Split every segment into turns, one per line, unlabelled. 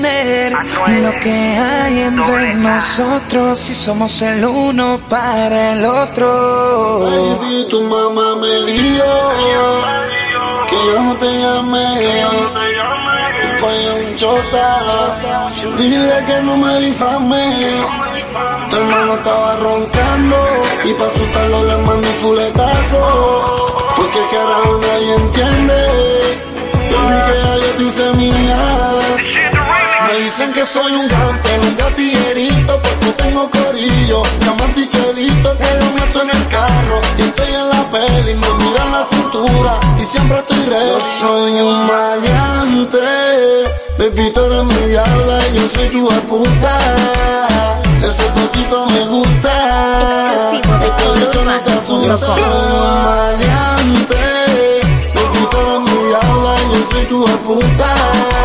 entender lo que hay entre nosotros si somos el uno para el otro.
Baby, tu mamá me dijo que yo no te llamé, tu pai es un chota. Dile que no me difame. Tu hermano estaba roncando y pa' asustarlo le mando un fuletazo. Porque carajo nadie entiende. Yo vi que ya yo te hice mía. Me dicen que soy un gante, un gatillerito, porque tengo corillo, diamante y chelito, que lo meto en el carro, y estoy en la peli, me miran la cintura, y siempre estoy ready. Yo soy un maleante, baby, tú eres mi diabla, y yo soy tu puta, ese poquito me gusta,
exclusivo de todos los
no te asusta. Yo soy un maleante, baby, tú eres mi diabla, y yo soy tu puta.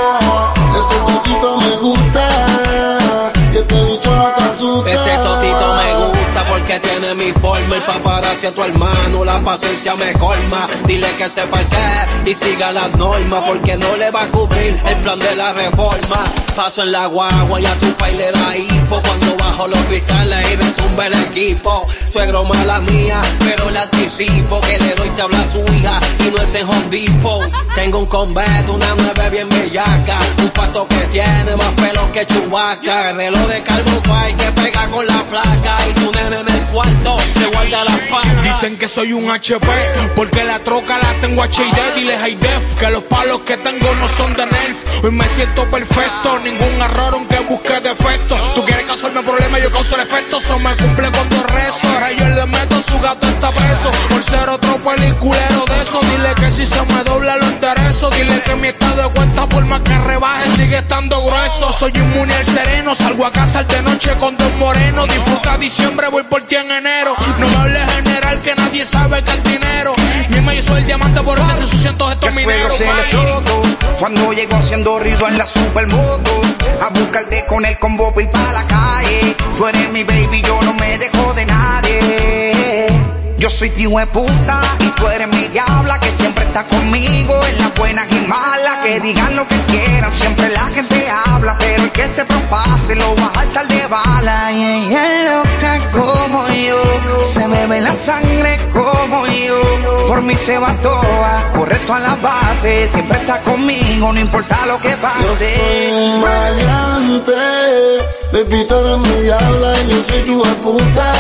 Ese totito me gusta porque tiene mi forma. El paparazzi a tu hermano, la paciencia me colma. Dile que sepa el qué y siga las normas, porque no le va a cumplir el plan de la reforma. Paso en la guagua y a tu pai le da hipo cuando bajo los cristales y retumba el equipo. Suegro mala mía, pero le anticipo que le doy tabla a su hija y no es en Home Depot. Tengo un Convert, una 9 bien bellaca, un pato que tiene más pelos que Chewbacca, reloj de Calvo Fai que pega con la placa y tu nene en el cuarto te guarda las pacas.
Dicen que soy un HP porque la troca la tengo HID. Dile high def que los palos que tengo no son de Nerf. Hoy me siento perfecto, ningún error aunque busque defectos. Tú quieres causarme problemas, yo causo el efecto. Eso me cumple cuando rezo. Ahora yo le meto, su gato está preso por ser otro peliculero de eso. Dile que si se me dobla lo enderezo. Dile que mi estado de cuenta por más que rebaje sigue estando grueso. Soy inmune al sereno, salgo a casa de noche con dos morenos. Disfruta diciembre, voy por ti en enero. No me hables general que nadie sabe que es dinero. Dime, yo soy el diamante por el sus cientos estos mineros.
Se le explotó cuando llegó haciendo ruido en la supermoto. A buscarte con el combo ir pa' la calle. Tú eres mi baby, yo no me dejo de nadie. Yo soy tío de puta y tú eres mi diabla, que siempre está conmigo en las buenas y malas. Que digan lo que quieran, siempre la gente habla, pero el que se propase lo va a saltar de bala.
Y ella es loca como yo, se me ve la sangre como yo, por mí se va toda, correcto a la base, siempre está conmigo, no importa lo que pase.
Yo soy un maleante, baby, tú eres mi diabla y yo soy tu puta.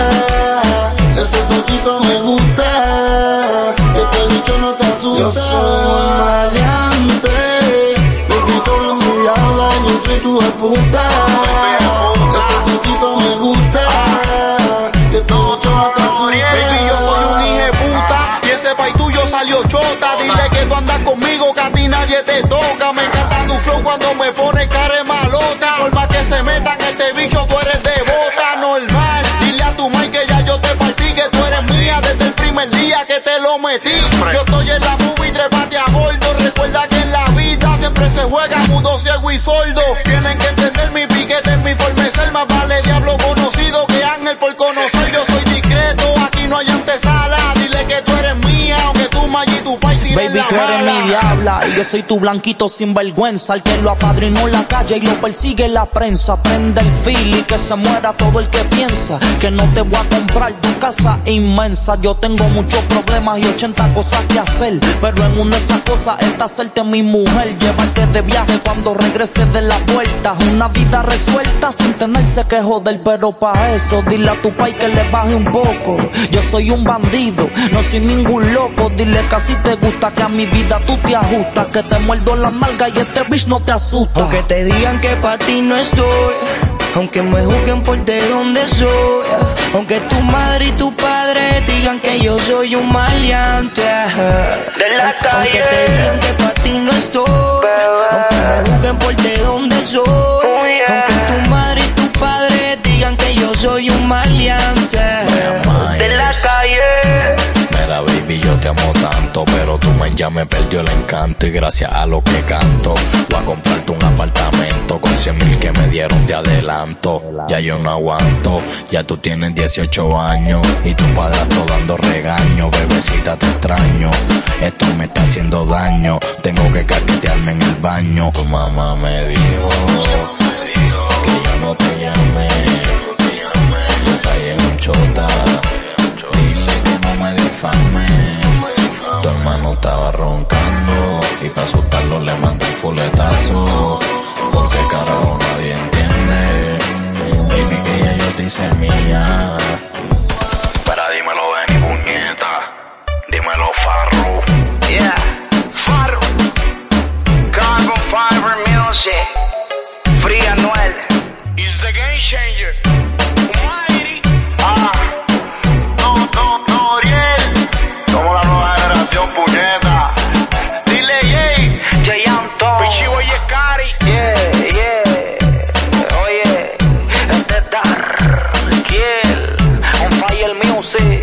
Ese poquito me gusta, este bicho no te asusta. Yo soy un maleante, baby, tú eres mi diabla y yo soy tu puta. Ese poquito me gusta, este bicho no te asusta.
Baby, yo soy un hijeputa y ese pai tuyo salió chota. Dile que tú andas conmigo, que a ti nadie te toca. Me encanta tu flow cuando me pone cara malota. Por más que se metan este bicho, tú eres de bota normal. Dile a tu mai que ya yo te partí, que tú eres mía desde el primer día que te lo metí. Yo estoy en la movie, trépate a bordo. Recuerda que en la vida siempre se juega mudo, ciego y sordo. Tienen que entender mi piquete, mi forma de ser. Más vale diablo conocido que ángel por conocer. Yo soy discreto, aquí no hay antesala. Dile que tú eres mía, aunque tú may y tu pai tiren la
Baby, tú eres
bala.
mi diabla y yo soy tu blanquito sin vergüenza. El que lo apadrinó en la calle y lo persigue la prensa. Prende el fil y que se muera todo el que piensa que no te voy a comprar tu casa inmensa. Yo tengo muchos problemas y 80 cosas que hacer, pero en una de esas cosas está hacerte mi mujer. Llevarte de viaje cuando regreses de la vuelta. Una vida resuelta sin tenerse que joder, pero pa' eso dile a tu pai que le baje un poco. Yo soy un bandido, no soy ningún loco. Dile que así te gusta, que a mi vida tú te ajustas, que te muerdo la nalga y este bitch no te asusta.
Aunque te digan que pa' ti no estoy, aunque me juzguen por de donde soy, aunque tu madre y tu padre digan que yo soy un maleante de la calle. Aunque te digan que pa' ti no estoy, aunque me juzguen por de donde soy, aunque tu madre y tu padre digan que yo soy un maleante de la calle.
Mira, baby, yo te amo tanto, pero tu man ya me perdió el encanto. Y gracias a lo que canto, voy a comprarte un apartamento con 100,000 que me dieron de adelanto. Ya yo no aguanto, ya tú tienes 18 años y tu padrastro dando regaño. Bebecita, te extraño, esto me está haciendo daño. Tengo que caquetearme en el baño. Tu mamá me dijo y ser mía. Pero dímelo, Benny, puñeta. Dímelo, Farru.
Yeah, Farru. Carbon Fiber Music. Free Anuel.
It's the game changer. Almighty.
No, Oriel. Somos la nueva generación, puñeta.
Dile, Jay Anton.
Pichibo y Escari.
Oye, este es Darkiel. On Fire Music.